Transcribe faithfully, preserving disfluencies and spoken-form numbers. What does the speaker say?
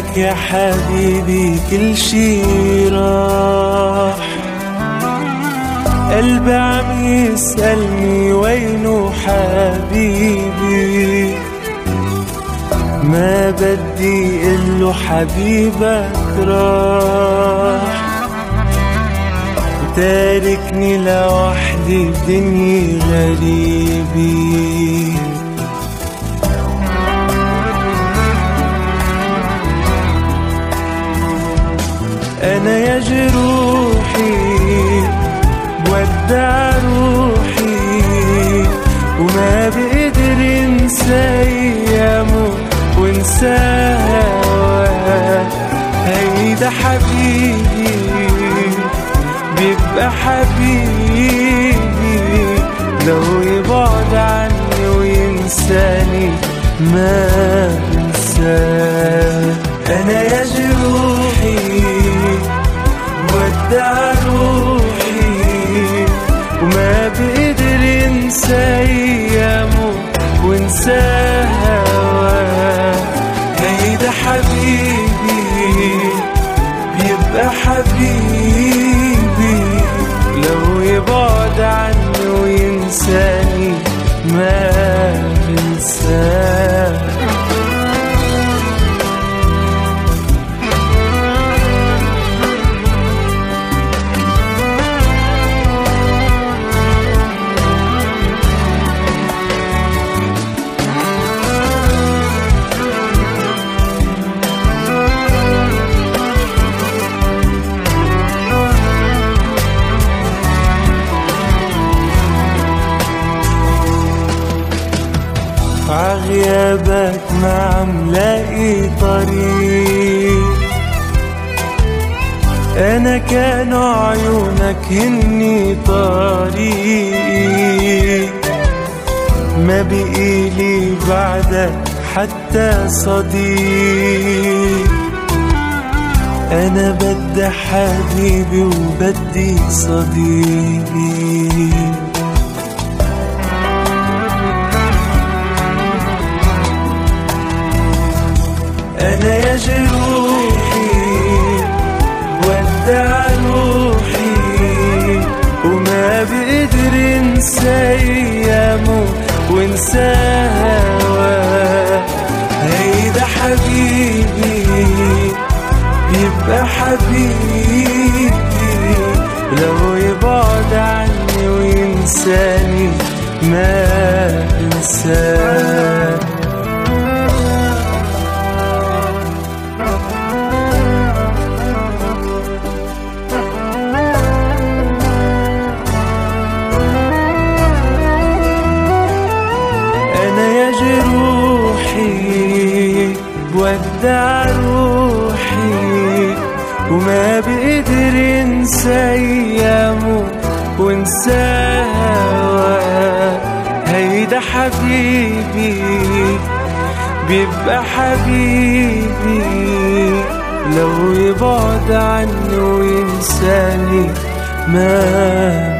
بعدك يا حبيبي كل شي راح. قلبي عم يسألني وينو حبيبي، ما بدي قله حبيبك راح. وتاركني لوحدي بدنيا غريبي. أنا يا جروحي بودع روحي، وما بقدر انسى ايامه وانسى هواه. هيدا حبيبي بيبقى حبيبي، لو يبعد عني وينساني ما انساه. أنا يا جروحي ودع روحي، وما بقدر انسى ايامه وانسى هواه. هيدا حبيبي بيبقى حبيبي، لو يبعد عني وينساني ما بنساه. عغيابك ما عم لاقي طريق، أنا كانوا عيونك هني طريق. ما بقيلي بعدك حتى صديق، أنا بدي حبيبي وبدي صديقي. أنا يا جروحي ودع روحي، وما بقدر انسى ايامه وانسى هواه. هيدا حبيبي بيبقى حبيبي، لو يبعد عني وينساني ما انساه. ودع روحي، وما بقدر انسى ايامه وانسى هواه. هيدا حبيبي بيبقى حبيبي، لو يبعد عني وينساني ما